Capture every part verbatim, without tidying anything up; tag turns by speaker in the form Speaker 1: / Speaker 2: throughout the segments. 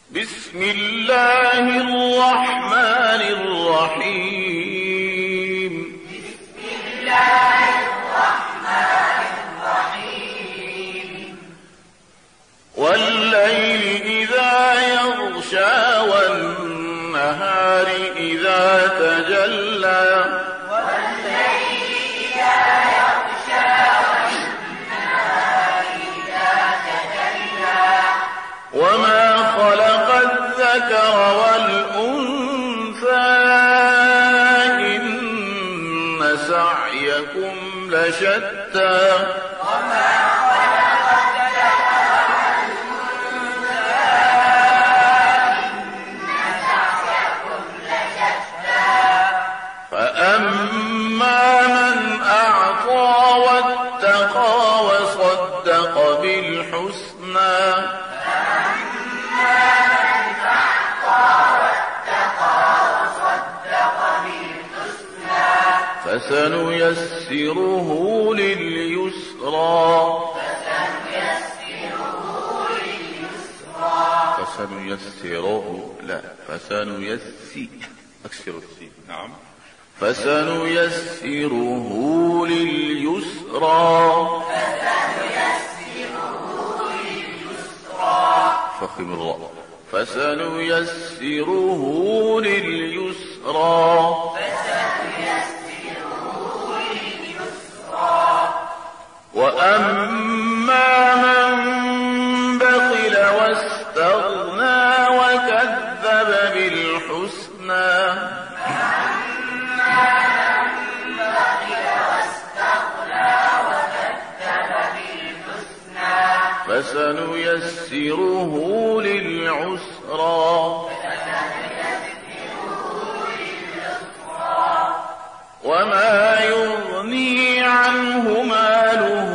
Speaker 1: بسم الله الرحمن الرحيم.
Speaker 2: بسم الله الرحمن الرحيم.
Speaker 1: والليل إذا يغشى والنهار إذا تجلى
Speaker 2: والليل إذا يغشى والنهار إذا تجلى
Speaker 1: وما خلق الذكر والأنثى إن سعيكم لشتى
Speaker 2: وما خلق الذكر والأنثى إن سعيكم لشتى
Speaker 1: فأما من أعطى واتقى وصدق بالحسنى فسنيسره لليسرى فسنيسره لا فسنيسي أكسر السين نعم فسنيسره لليسرى فخم الراء فسنيسره لليسرى وأما من بخل واستغنى وكذب بالحسنى فسنيسره للعسرى وما يغني عنه ماله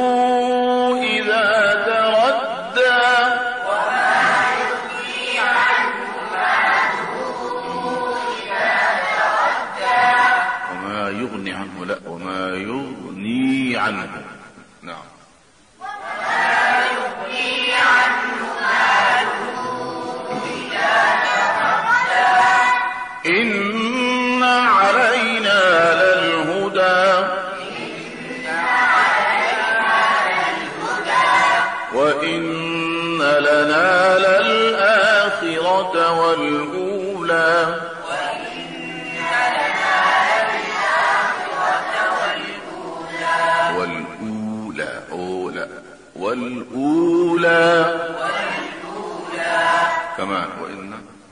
Speaker 1: إذا تردى
Speaker 2: وما يغني عنه ماله إذا تردى
Speaker 1: وما يغني عنه لا وما يغني عنه نعم
Speaker 2: وما يغني عنه ماله إذا تردى
Speaker 1: إن علينا للهدى وإن لنا للآخرة والأولى والأولى أولى والأولى كمان وإن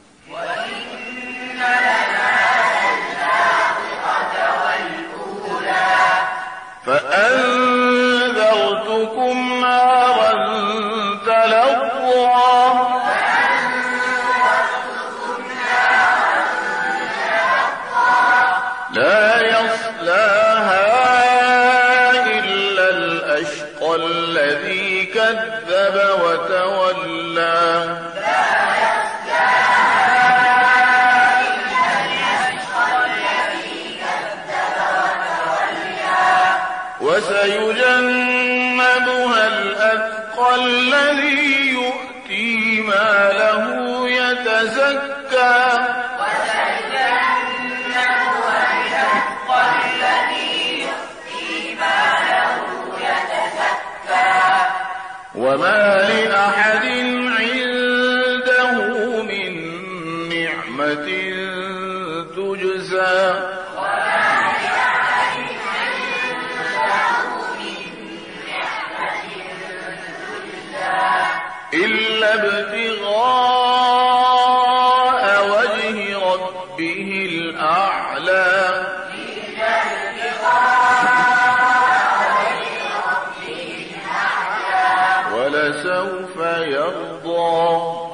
Speaker 1: فأنذرتكم نارا تلظى لا يصلاها إلا الأشقى الذي كذب وتولى وسيجنبها الأتقى الذي يؤتي ماله يتزكى
Speaker 2: وسيجنبها الأتقى الذي يؤتي ماله يتزكى
Speaker 1: وما لأحد عنده من نعمة تجزى إلا ابتغاء وجه ربه الأعلى ولسوف يرضى